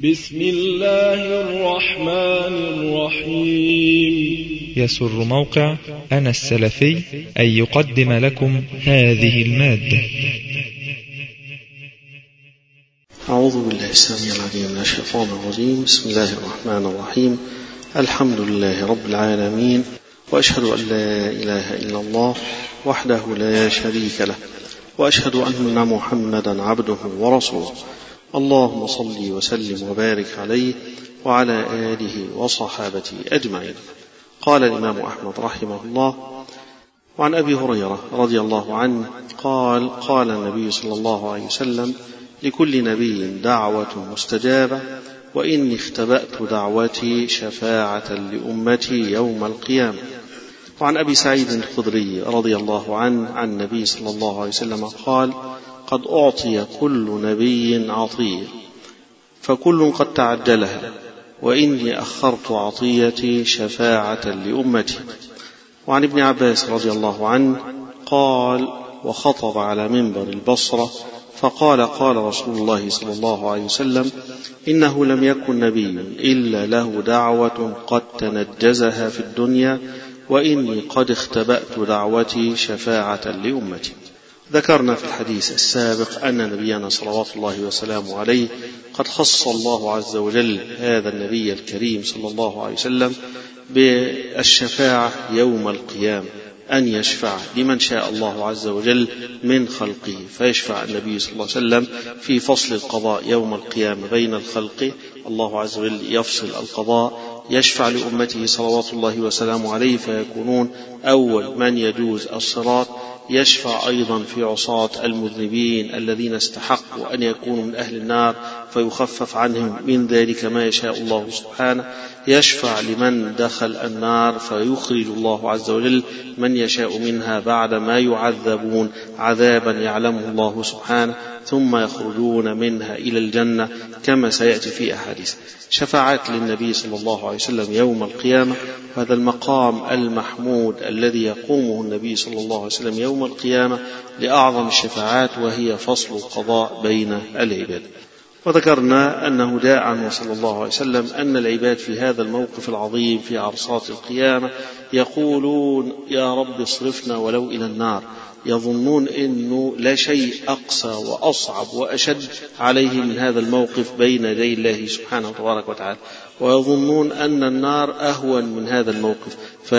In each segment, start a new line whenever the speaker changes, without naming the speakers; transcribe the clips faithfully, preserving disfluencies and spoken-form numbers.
بسم الله الرحمن الرحيم.
يسر موقع أنا السلفي أن يقدم لكم هذه المادة.
أعوذ بالله السميع العليم من الشيطان الرجيم. بسم الله الرحمن الرحيم. الحمد لله رب العالمين، وأشهد أن لا إله إلا الله وحده لا شريك له، وأشهد أن محمدا عبده ورسوله. اللهم صل وسلم وبارك عليه وعلى آله وصحابته أجمعين. قال الإمام أحمد رحمه الله: وعن أبي هريرة رضي الله عنه قال: قال النبي صلى الله عليه وسلم: لكل نبي دعوة مستجابة، وإني اختبأت دعوتي شفاعة لأمتي يوم القيامة. وعن أبي سعيد الخدري رضي الله عنه عن النبي صلى الله عليه وسلم قال: قد أعطي كل نبي عطية، فكل قد تعجلها، وإني أخرت عطيتي شفاعة لأمتي. وعن ابن عباس رضي الله عنه قال: وخطب على منبر البصرة فقال: قال رسول الله صلى الله عليه وسلم: إنه لم يكن نبي إلا له دعوة قد تنجزها في الدنيا، وإني قد اختبأت دعوتي شفاعة لأمتي. ذكرنا في الحديث السابق أن نبينا صلوات الله وسلامه عليه قد خص الله عز وجل هذا النبي الكريم صلى الله عليه وسلم بالشفاعة يوم القيامة، أن يشفع لمن شاء الله عز وجل من خلقه، فيشفع النبي صلى الله عليه وسلم في فصل القضاء يوم القيامة بين الخلق. الله عز وجل يفصل القضاء، يشفع لأمته صلوات الله وسلامه عليه فيكونون أول من يجوز الصراط. يشفع أيضا في عصاة المذنبين الذين استحقوا أن يكونوا من أهل النار فيخفف عنهم من ذلك ما يشاء الله سبحانه. يشفع لمن دخل النار فيخرج الله عز وجل من يشاء منها بعد ما يعذبون عذابا يعلمه الله سبحانه، ثم يخرجون منها إلى الجنة كما سيأتي في أحاديث. شفاعات للنبي صلى الله عليه وسلم يوم القيامة، هذا المقام المحمود الذي يقومه النبي صلى الله عليه وسلم يوم القيامة لأعظم الشفاعات، وهي فصل القضاء بين العباد. وذكرنا أنه جاء عنه صلى الله عليه وسلم أن العباد في هذا الموقف العظيم في عرصات القيامة يقولون: يا رب اصرفنا ولو إلى النار. يظنون أنه لا شيء أقسى وأصعب وأشد عليه من هذا الموقف بين يدي الله سبحانه وتبارك وتعالى، ويظنون أن النار أهون من هذا الموقف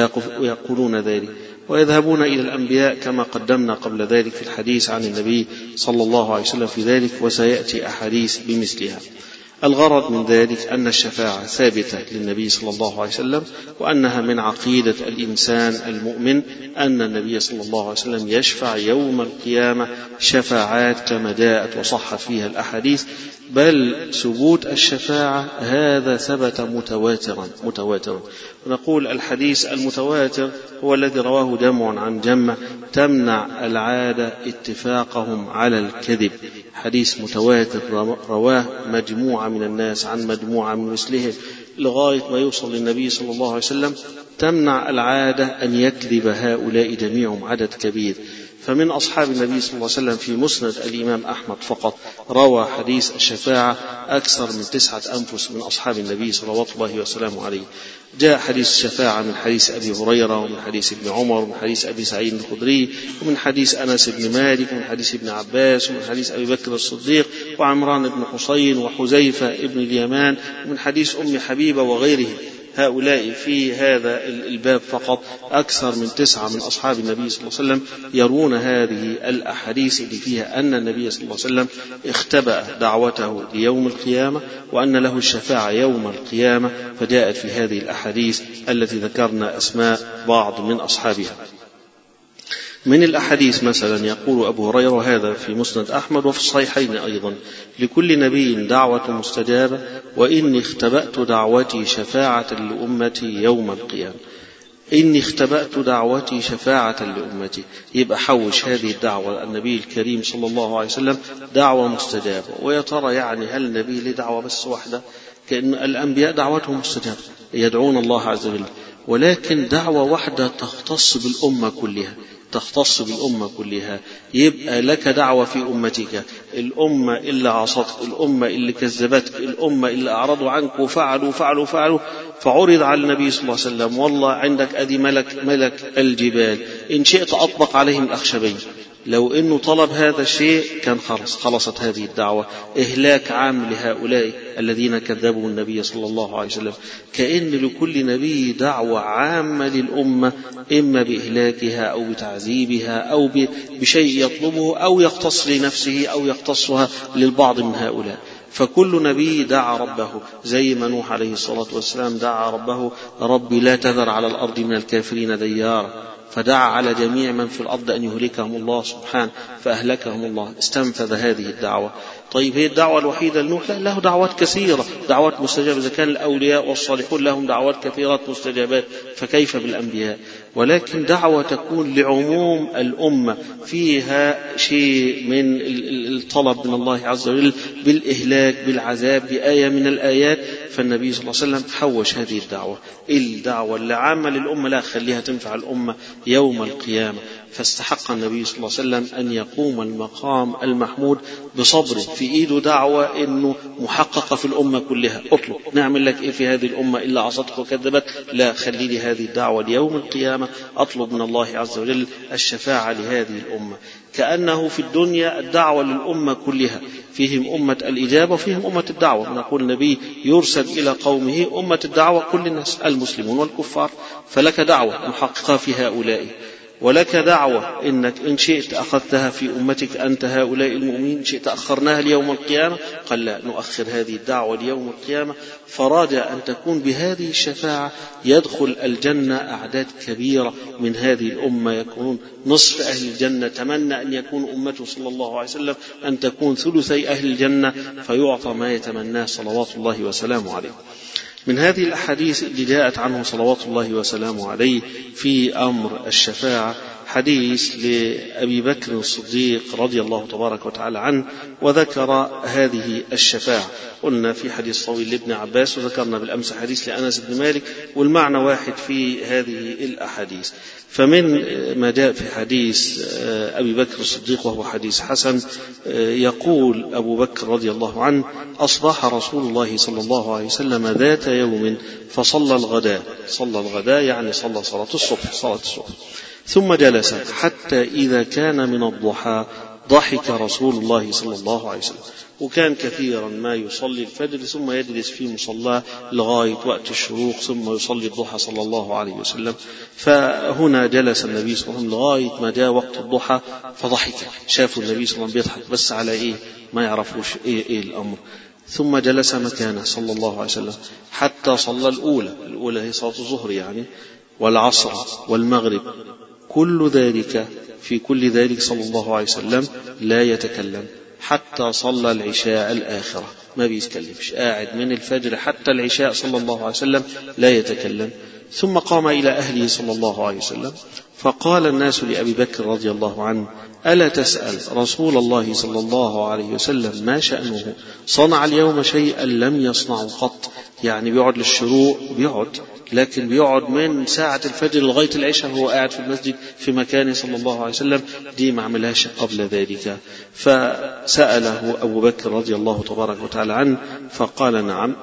فيقولون ذلك، ويذهبون إلى الأنبياء كما قدمنا قبل ذلك في الحديث عن النبي صلى الله عليه وسلم في ذلك، وسيأتي أحاديث بمثلها. الغرض من ذلك أن الشفاعة ثابتة للنبي صلى الله عليه وسلم، وأنها من عقيدة الإنسان المؤمن أن النبي صلى الله عليه وسلم يشفع يوم القيامة شفاعات كما جاءت وصح فيها الأحاديث، بل ثبوت الشفاعة هذا ثبت متواترا متواترا ونقول الحديث المتواتر هو الذي رواه جمع عن جمع تمنع العادة اتفاقهم على الكذب. حديث متواتر رواه مجموعة من الناس عن مجموعة من مثلهم لغاية ما يوصل للنبي صلى الله عليه وسلم، تمنع العادة أن يكذب هؤلاء جميعهم عدد كبير. فمن أصحاب النبي صلى الله عليه وسلم في مسند الإمام أحمد فقط روى حديث الشفاعة أكثر من تسعة أنفس من أصحاب النبي صلوات الله وسلامه عليه. جاء حديث الشفاعة من حديث أبي هريرة، ومن حديث ابن عمر، ومن حديث أبي سعيد الخدري، ومن حديث أنس بن مالك، ومن حديث ابن عباس، ومن حديث أبي بكر الصديق، وعمران بن حسين، وحذيفة ابن اليمان، ومن حديث أم حبيبة وغيره. هؤلاء في هذا الباب فقط أكثر من تسعة من أصحاب النبي صلى الله عليه وسلم يرون هذه الأحاديث اللي فيها أن النبي صلى الله عليه وسلم اختبأ دعوته ليوم القيامة، وأن له الشفاعة يوم القيامة، فجاءت في هذه الأحاديث التي ذكرنا أسماء بعض من أصحابها. من الأحاديث مثلا يقول أبو هريرة هذا في مسند أحمد وفي الصحيحين أيضا: لكل نبي دعوة مستجابة، وإني اختبأت دعوتي شفاعة لأمتي يوم القيامة. إني اختبأت دعوتي شفاعة لأمتي، يبقى حوش هذه الدعوة النبي الكريم صلى الله عليه وسلم دعوة مستجابة. ويا ترى يعني هل النبي له دعوة بس واحدة؟ كأن الأنبياء دعوتهم مستجابة يدعون الله عز وجل، ولكن دعوة واحدة تختص بالأمة كلها. تختص بالأمة كلها، يبقى لك دعوة في أمتك، الأمة اللي عصتك، الأمة اللي كذبتك، الأمة اللي أعرضوا عنك وفعلوا فعلوا فعلوا فعرض على النبي صلى الله عليه وسلم والله عندك أدي ملك ملك الجبال إن شئت أطبق عليهم الأخشبين. لو إنه طلب هذا الشيء كان خلص خلصت هذه الدعوة، إهلاك عام لهؤلاء الذين كذبوا النبي صلى الله عليه وسلم. كأن لكل نبي دعوة عامة للأمة، إما بإهلاكها أو بتعذيبها أو بشيء يطلبه أو يختص لنفسه أو يختصها للبعض من هؤلاء. فكل نبي دعا ربه، زي ما نوح عليه الصلاة والسلام دعا ربه ربي لا تذر على الأرض من الكافرين ديارا، فدعا على جميع من في الأرض أن يهلكهم الله سبحانه فأهلكهم الله، استنفذ هذه الدعوة. طيب هي الدعوة الوحيدة لنوح؟ لا، له دعوات كثيرة، دعوات مستجابة. إذا كان الأولياء والصالحون لهم دعوات كثيرة مستجابات فكيف بالأنبياء؟ ولكن دعوة تكون لعموم الأمة فيها شيء من الطلب من الله عز وجل بالإهلاك بالعذاب بآية من الآيات، فالنبي صلى الله عليه وسلم حوش هذه الدعوة. الدعوة اللي عامة للأمة لا خليها تنفع الأمة يوم القيامة. فاستحق النبي صلى الله عليه وسلم أن يقوم المقام المحمود بصبر، في إيده دعوة إنه محققة في الأمة كلها. أطلب نعمل لك إيه في هذه الأمة إلا عصتك وكذبت؟ لا، خلي لي هذه الدعوة ليوم القيامة، أطلب من الله عز وجل الشفاعة لهذه الأمة. كأنه في الدنيا الدعوة للأمة كلها، فيهم أمة الإجابة وفيهم أمة الدعوة. نقول النبي يرسل إلى قومه أمة الدعوة كل الناس المسلمون والكفار، فلك دعوة محققة في هؤلاء، ولك دعوة إنك إن شئت أخذتها في أمتك أنت هؤلاء المؤمنين، إن شئت أخرناها ليوم القيامة. قال لا، نؤخر هذه الدعوة ليوم القيامة. فراد أن تكون بهذه الشفاعة يدخل الجنة أعداد كبيرة من هذه الأمة، يكونون نصف أهل الجنة. تمنى أن يكون أمته صلى الله عليه وسلم أن تكون ثلثي أهل الجنة، فيعطى ما يتمناه صلوات الله وسلامه عليه. من هذه الأحاديث اللي جاءت عنه صلوات الله وسلامه عليه في أمر الشفاعة حديث لأبي بكر الصديق رضي الله تبارك وتعالى عنه، وذكر هذه الشفاعة. قلنا في حديث طويل لابن عباس، وذكرنا بالأمس حديث لأنس بن مالك، والمعنى واحد في هذه الأحاديث. فمن ما جاء في حديث أبي بكر الصديق وهو حديث حسن، يقول أبو بكر رضي الله عنه: أصبح رسول الله صلى الله عليه وسلم ذات يوم فصلى الغداء. صلى الغداء يعني صلى صلاة الصبح صلاة الصبح ثم جلس حتى إذا كان من الضحى ضحك رسول الله صلى الله عليه وسلم. وكان كثيرا ما يصلي الفجر ثم يجلس في مصلاه لغاية وقت الشروق ثم يصلي الضحى صلى الله عليه وسلم. فهنا جلس النبي صلى الله عليه وسلم لغاية ما جاء وقت الضحى فضحك. شافوا النبي صلى الله عليه وسلم بيضحك بس على إيه؟ ما يعرفوش إيه, إيه الأمر. ثم جلس مكانه صلى الله عليه وسلم حتى صلى الأولى. الأولى هي صلاة الظهر يعني، والعصر والمغرب. كل ذلك في كل ذلك صلى الله عليه وسلم لا يتكلم حتى صلى العشاء الآخرة، ما بيتكلمش، قاعد من الفجر حتى العشاء صلى الله عليه وسلم لا يتكلم. ثم قام إلى أهله صلى الله عليه وسلم فقال الناس لأبي بكر رضي الله عنه: ألا تسأل رسول الله صلى الله عليه وسلم ما شأنه؟ صنع اليوم شيئا لم يصنعه قط. يعني بيقعد للشروق بيقعد، لكن بيقعد من ساعة الفجر لغاية العشاء هو قاعد في المسجد في مكانه صلى الله عليه وسلم، دي ما عملهاش قبل ذلك. فسأله أبو بكر رضي الله تبارك وتعالى عنه فقال: نعم.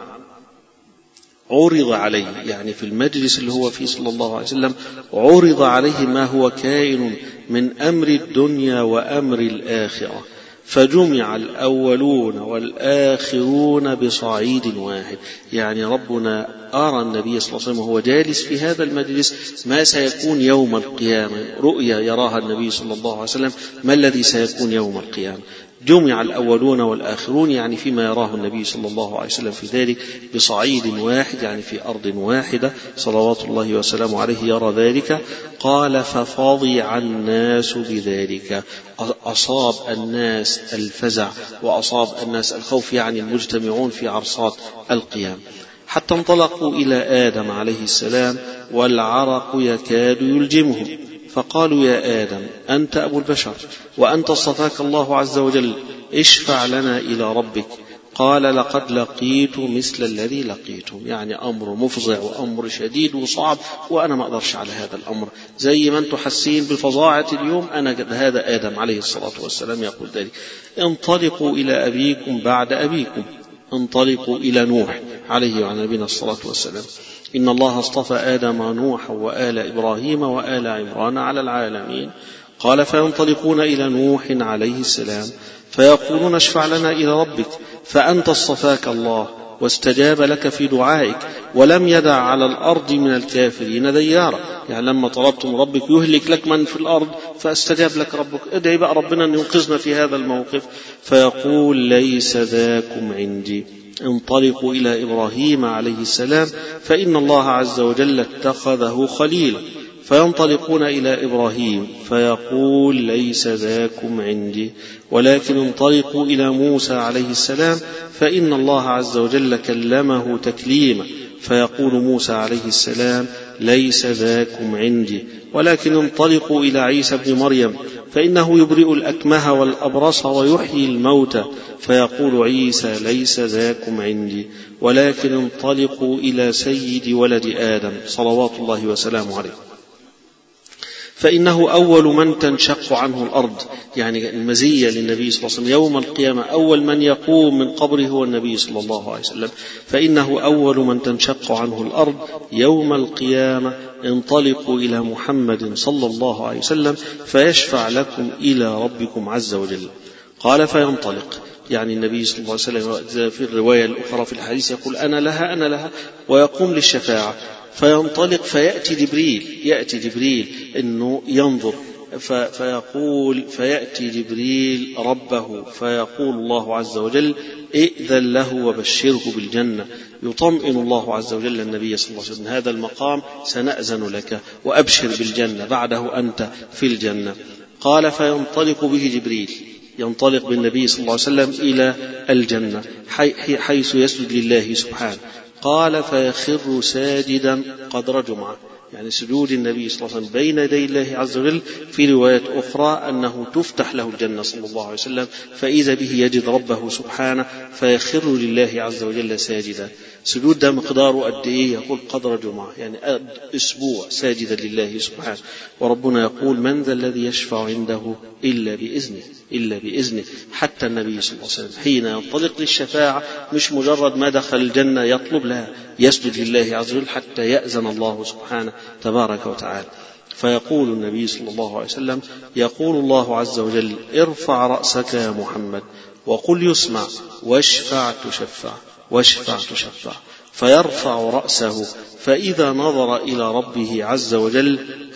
عرض عليه، يعني في المجلس اللي هو فيه صلى الله عليه وسلم عرض عليه ما هو كائن من أمر الدنيا وأمر الآخرة، فجمع الأولون والآخرون بصعيد واحد. يعني ربنا أرى النبي صلى الله عليه وسلم وهو جالس في هذا المجلس ما سيكون يوم القيامة، رؤيا يراها النبي صلى الله عليه وسلم ما الذي سيكون يوم القيامة. جمع الأولون والآخرون يعني فيما يراه النبي صلى الله عليه وسلم في ذلك بصعيد واحد، يعني في أرض واحدة صلوات الله وسلامه عليه يرى ذلك. قال: ففضع الناس بذلك، أصاب الناس الفزع وأصاب الناس الخوف، يعني المجتمعون في عرصات القيام، حتى انطلقوا إلى آدم عليه السلام والعرق يكاد يلجمهم، فقالوا: يا آدم أنت أبو البشر وأنت اصطفاك الله عز وجل، اشفع لنا إلى ربك. قال لقد لقيت مثل الذي لقيتم، يعني أمر مفزع وأمر شديد وصعب، وأنا ما أقدرش على هذا الأمر زي ما أنتم حاسين بالفظاعة اليوم، أنا هذا آدم عليه الصلاة والسلام يقول ذلك. انطلقوا إلى أبيكم بعد أبيكم، انطلقوا إلى نوح عليه وعلى نبينا الصلاة والسلام. إن الله اصطفى آدم ونوح وآل إبراهيم وآل عمران على العالمين. قال فينطلقون إلى نوح عليه السلام فيقولون اشفع لنا إلى ربك، فأنت اصطفاك الله واستجاب لك في دعائك ولم يدع على الأرض من الكافرين ديارا. يعني لما طلبتم ربك يهلك لك من في الأرض فاستجاب لك ربك، ادعي بقى ربنا أن ينقذنا في هذا الموقف. فيقول ليس ذاكم عندي، انطلقوا إلى إبراهيم عليه السلام فإن الله عز وجل اتخذه خليلا. فينطلقون إلى إبراهيم فيقول ليس ذاكم عندي، ولكن انطلقوا إلى موسى عليه السلام فإن الله عز وجل كلمه تكليما. فيقول موسى عليه السلام ليس ذاكم عندي، ولكن انطلقوا إلى عيسى بن مريم فإنه يبرئ الأكمه والأبرص ويحيي الموتى. فيقول عيسى ليس ذاكم عندي، ولكن انطلقوا إلى سيد ولد آدم صلوات الله وسلامه عليه فإنه أول من تنشق عنه الأرض. يعني المزية للنبي صلى الله عليه وسلم يوم القيامة أول من يقوم من قبره هو النبي صلى الله عليه وسلم، فإنه أول من تنشق عنه الأرض يوم القيامة. انطلقوا إلى محمد صلى الله عليه وسلم فيشفع لكم إلى ربكم عز وجل. قال فينطلق، يعني النبي صلى الله عليه وسلم في الرواية الأخرى في الحديث يقول أنا لها أنا لها ويقوم للشفاعة. فينطلق فيأتي جبريل، يأتي جبريل إنه ينظر فيقول فيأتي جبريل ربه فيقول الله عز وجل ائذن له وبشره بالجنة. يطمئن الله عز وجل النبي صلى الله عليه وسلم هذا المقام سنأذن لك وأبشر بالجنة، بعده أنت في الجنة. قال فينطلق به جبريل، ينطلق بالنبي صلى الله عليه وسلم إلى الجنة حيث يسجد لله سبحانه. قال فيخر ساجدا قدر جمعة، يعني سجود النبي صلى الله عليه وسلم بين يدي الله عز وجل. في رواية أخرى أنه تفتح له الجنة صلى الله عليه وسلم فإذا به يجد ربه سبحانه فيخر لله عز وجل ساجدا. سجود ده مقداره قد إيه؟ يقول قدر جمعة، يعني أسبوع ساجدا لله سبحانه. وربنا يقول من ذا الذي يشفع عنده إلا بإذنه إلا بإذنه. حتى النبي صلى الله عليه وسلم حين ينطلق للشفاعة مش مجرد ما دخل الجنة يطلب لها، يسجد لله عز وجل حتى يأذن الله سبحانه تبارك وتعالى. فيقول النبي صلى الله عليه وسلم يقول الله عز وجل ارفع رأسك يا محمد وقل يسمع واشفع تشفع واشفع تشفع. فيرفع رأسه فإذا نظر إلى ربه عز وجل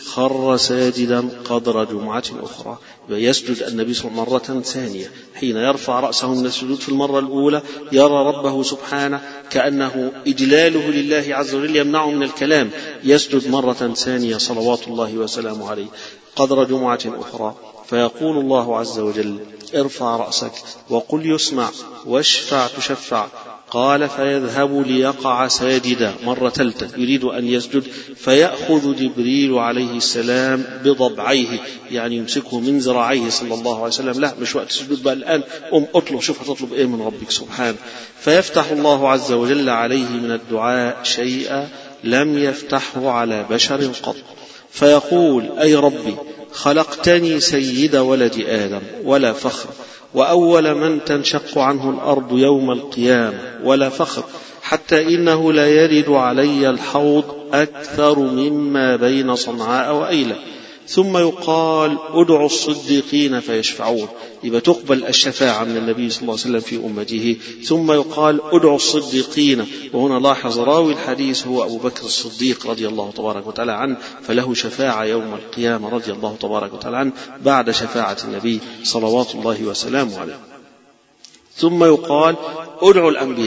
خر ساجدا قدر جمعة أخرى. يسجد النبي صلى الله عليه وسلم مرة ثانية، حين يرفع رأسه من السجود في المرة الأولى يرى ربه سبحانه كأنه إجلاله لله عز وجل يمنعه من الكلام. يسجد مرة ثانية صلوات الله وسلامه عليه قدر جمعة أخرى. فيقول الله عز وجل ارفع رأسك وقل يسمع واشفع تشفع. قال فيذهب ليقع ساجدا مرة ثالثة يريد أن يسجد، فيأخذ جبريل عليه السلام بضبعيه، يعني يمسكه من ذراعيه صلى الله عليه وسلم. لا مش وقت السجود بقى الآن، أم أطلب شوف هتطلب إيه من ربك سبحانه. فيفتح الله عز وجل عليه من الدعاء شيئا لم يفتحه على بشر قط. فيقول أي ربي خلقتني سيد ولد آدم ولا فخر، وأول من تنشق عنه الأرض يوم القيامة ولا فخر، حتى إنه لا يرد علي الحوض أكثر مما بين صنعاء وأيلة. ثم يقال ادعوا الصديقين فيشفعون، يبقى تقبل الشفاعة من النبي صلى الله عليه وسلم في أمته. ثم يقال ادعوا الصديقين، وهنا لاحظ راوي الحديث هو أبو بكر الصديق رضي الله تبارك وتعالى عنه، فله شفاعة يوم القيامة رضي الله تبارك وتعالى عنه بعد شفاعة النبي صلوات الله وسلامه عليه. ثم يقال ادعوا الأنبياء،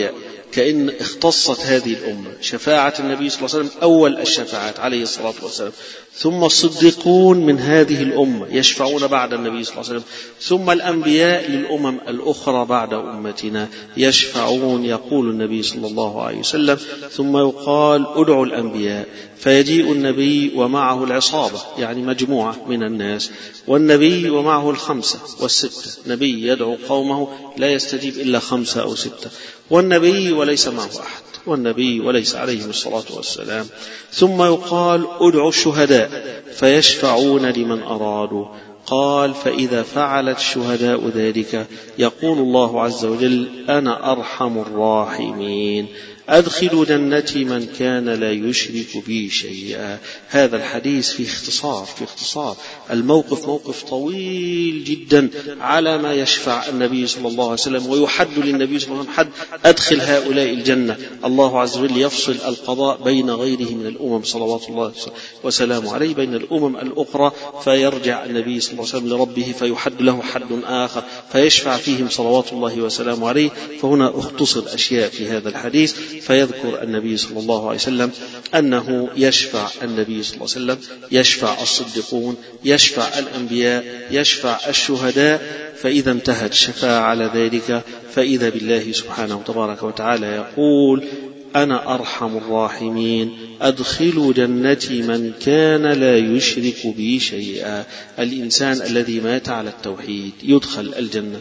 كأن اختصت هذه الأمة شفاعة النبي صلى الله عليه وسلم أول الشفاعات عليه الصلاة والسلام، ثم الصديقون من هذه الأمة يشفعون بعد النبي صلى الله عليه وسلم، ثم الأنبياء للأمم الأخرى بعد أمتنا يشفعون. يقول النبي صلى الله عليه وسلم: ثم يقال ادعوا الأنبياء، فيجيء النبي ومعه العصابة يعني مجموعة من الناس، والنبي ومعه الخمسة والستة، نبي يدعو قومه لا يستجيب إلا خمسة أو ستة، والنبي وليس معه أحد، والنبي وليس عليه الصلاة والسلام. ثم يقال ادعوا الشهداء فيشفعون لمن أرادوا. قال: فإذا فعل الشهداء ذلك يقول الله عز وجل: أنا أرحم الراحمين، أدخل جنتي من كان لا يشرك بي شيئا. هذا الحديث في اختصار في اختصار الموقف موقف طويل جدا على ما يشفع النبي صلى الله عليه وسلم، ويحد للنبي صلى الله عليه وسلم حد: أدخل هؤلاء الجنة. الله عز وجل يفصل القضاء بين غيره من الأمم صلوات الله وسلامه عليه، بين الأمم الأخرى، فيرجع النبي صلى الله عليه وسلم لربه فيحد له حد آخر فيشفع فيهم صلوات الله وسلامه عليه. فهنا اختصر أشياء في هذا الحديث، فيذكر النبي صلى الله عليه وسلم أنه يشفع النبي صلى الله عليه وسلم، يشفع الصديقون، يشفع الأنبياء، يشفع الشهداء. فإذا انتهت الشفاعة على ذلك فإذا بالله سبحانه وتبارك وتعالى يقول: أنا أرحم الراحمين، أدخلوا جنتي من كان لا يشرك بي شيئا. الإنسان الذي مات على التوحيد يدخل الجنة،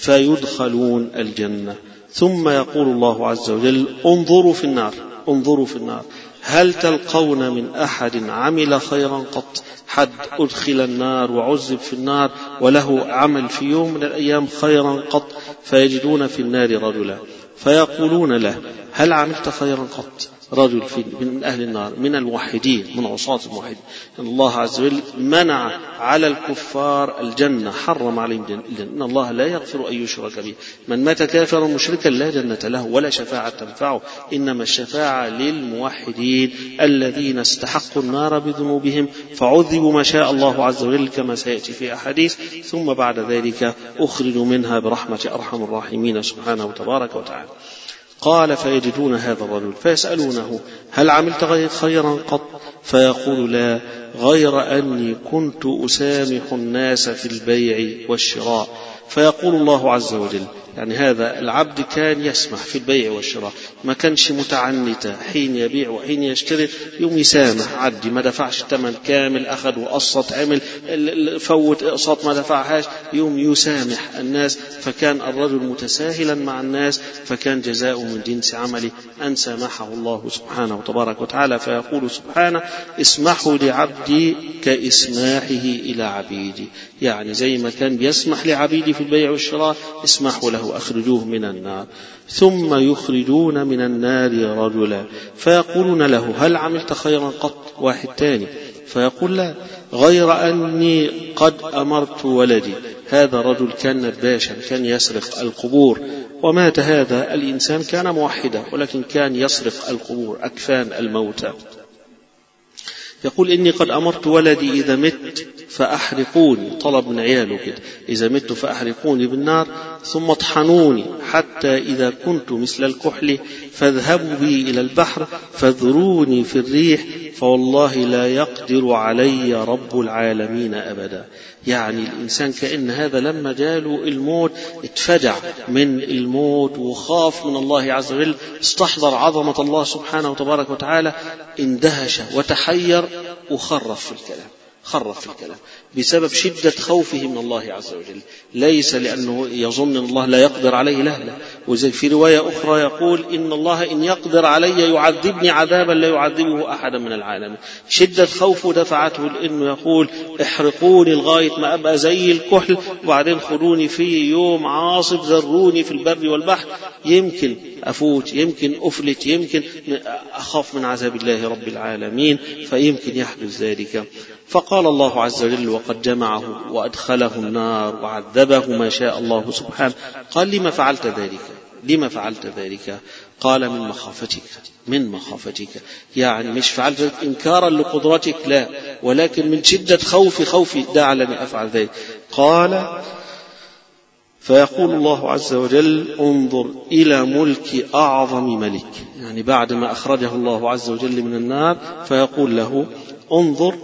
فيدخلون الجنة. ثم يقول الله عز وجل: انظروا في النار انظروا في النار هل تلقون من أحد عمل خيرا قط؟ حد أدخل النار وعذب في النار وله عمل في يوم من الأيام خيرا قط؟ فيجدون في النار رجلا فيقولون له: هل عملت خيرا قط؟ رجل من أهل النار من الموحدين من عصاة الموحدين. الله عز وجل منع على الكفار الجنة، حرم عليهم الجنة. إن الله لا يغفر أن يشرك به، من مات كافرا مشركا لا جنة له ولا شفاعة تنفعه، إنما الشفاعة للموحدين الذين استحقوا النار بذنوبهم فعذبوا ما شاء الله عز وجل كما سيأتي في أحاديث، ثم بعد ذلك أخرجوا منها برحمة أرحم الراحمين سبحانه وتبارك وتعالى. قال: فيجدون هذا الرجل فيسألونه: هل عملت خيرا قط؟ فيقول: لا، غير أني كنت أسامح الناس في البيع والشراء. فيقول الله عز وجل، يعني هذا العبد كان يسمح في البيع والشراء، ما كانش متعنتا، حين يبيع وحين يشتري يوم يسامح، عدي ما دفعش الثمن كامل، أخذ وقسط، عمل فوت اقساط ما دفعهاش، يوم يسامح الناس. فكان الرجل متساهلا مع الناس، فكان جزاء من جنس عمله أن سامحه الله سبحانه وتبارك وتعالى. فيقول سبحانه: اسمحوا لعبدي كإسماحه إلى عبيدي، يعني زي ما كان بيسمح لعبيدي في البيع والشراء اسمحوا له، أخرجوه من النار. ثم يخرجون من النار رجلا فيقولون له: هل عملت خيرا قط؟ واحد تاني فيقول: لا، غير أني قد أمرت ولدي. هذا رجل كان نباشا، كان يسرق القبور، ومات هذا الإنسان كان موحدا ولكن كان يسرق القبور، أكفان الموتى. يقول: إني قد أمرت ولدي إذا مت فأحرقوني، طلب من عياله كده، إذا مت فأحرقوني بالنار ثم اطحنوني حتى إذا كنت مثل الكحل فاذهبوا بي إلى البحر فاذروني في الريح فوالله لا يقدر علي رب العالمين أبدا. يعني الإنسان كأن هذا لما جاله الموت اتفجع من الموت وخاف من الله عز وجل، استحضر عظمة الله سبحانه وتبارك وتعالى، اندهش وتحير وخرف في الكلام خرف في الكلام بسبب شدة خوفه من الله عز وجل، ليس لأنه يظن أن الله لا يقدر عليه، لا لا. وزي في رواية أخرى يقول: إن الله إن يقدر علي يعذبني عذابا لا يعذبه أحدا من العالمين. شدة خوفه دفعته لأنه يقول: احرقوني لغاية ما أبقى زي الكحل، وبعدين خلوني في يوم عاصف، ذروني في البر والبحر، يمكن أفوت، يمكن أفلت، يمكن أخاف من عذاب الله رب العالمين، فيمكن يحدث ذلك. فقال الله عز وجل وقد جمعه وأدخله النار وعذبه ما شاء الله سبحانه. قال: لما فعلت ذلك؟ لما فعلت ذلك؟ قال: من مخافتك من مخافتك يعني مش فعلت ذلك إنكارا لقدرتك، لا، ولكن من شدة خوفي خوفي دعا لي أفعل ذلك. قال: فيقول الله عز وجل انظر إلى ملك أعظم ملك، يعني بعدما أخرجه الله عز وجل من النار فيقول له انظر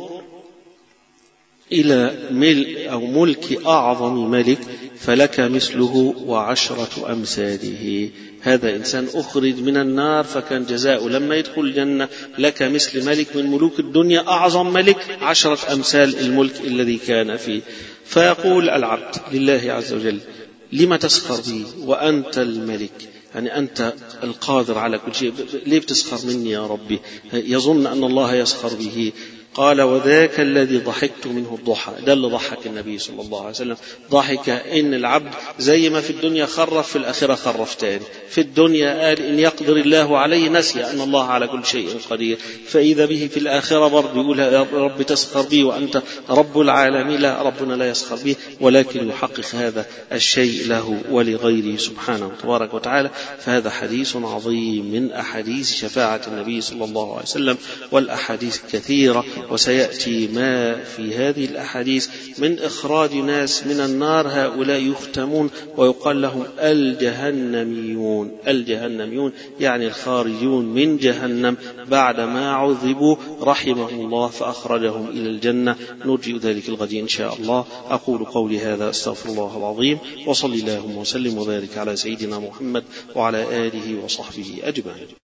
إلى ملك أو ملك أعظم ملك فلك مثله وعشرة أمثاله. هذا إنسان أخرج من النار فكان جزاؤه لما يدخل الجنة لك مثل ملك من ملوك الدنيا، أعظم ملك عشرة أمثال الملك الذي كان فيه. فيقول العبد لله عز وجل لما تسخر بي وأنت الملك، يعني أنت القادر على كل شيء، ليه بتسخر مني يا ربي؟ يظن أن الله يسخر به. قال وذاك الذي ضحكت منه الضحى، ده اللي ضحك النبي صلى الله عليه وسلم. ضحك إن العبد زي ما في الدنيا خرف في الآخرة خرف تاني. في الدنيا قال إن يقدر الله عليه نسي أن الله على كل شيء قدير، فإذا به في الآخرة برضه يقول يا رب تسخر بي وأنت رب العالمين. لا، ربنا لا يسخر به، ولكن يحقق هذا الشيء له ولغيره سبحانه تبارك وتعالى. فهذا حديث عظيم من أحاديث شفاعة النبي صلى الله عليه وسلم، والأحاديث كثيرة، وسيأتي ما في هذه الأحاديث من إخراج ناس من النار، هؤلاء يختمون ويقال لهم الجهنميون. الجهنميون يعني الخارجون من جهنم بعدما عذبوا رحمهم الله فأخرجهم إلى الجنة. نرجئ ذلك الغد إن شاء الله. أقول قولي هذا أستغفر الله العظيم، وصلي اللهم وسلم وبارك على سيدنا محمد وعلى آله وصحبه أجمعين.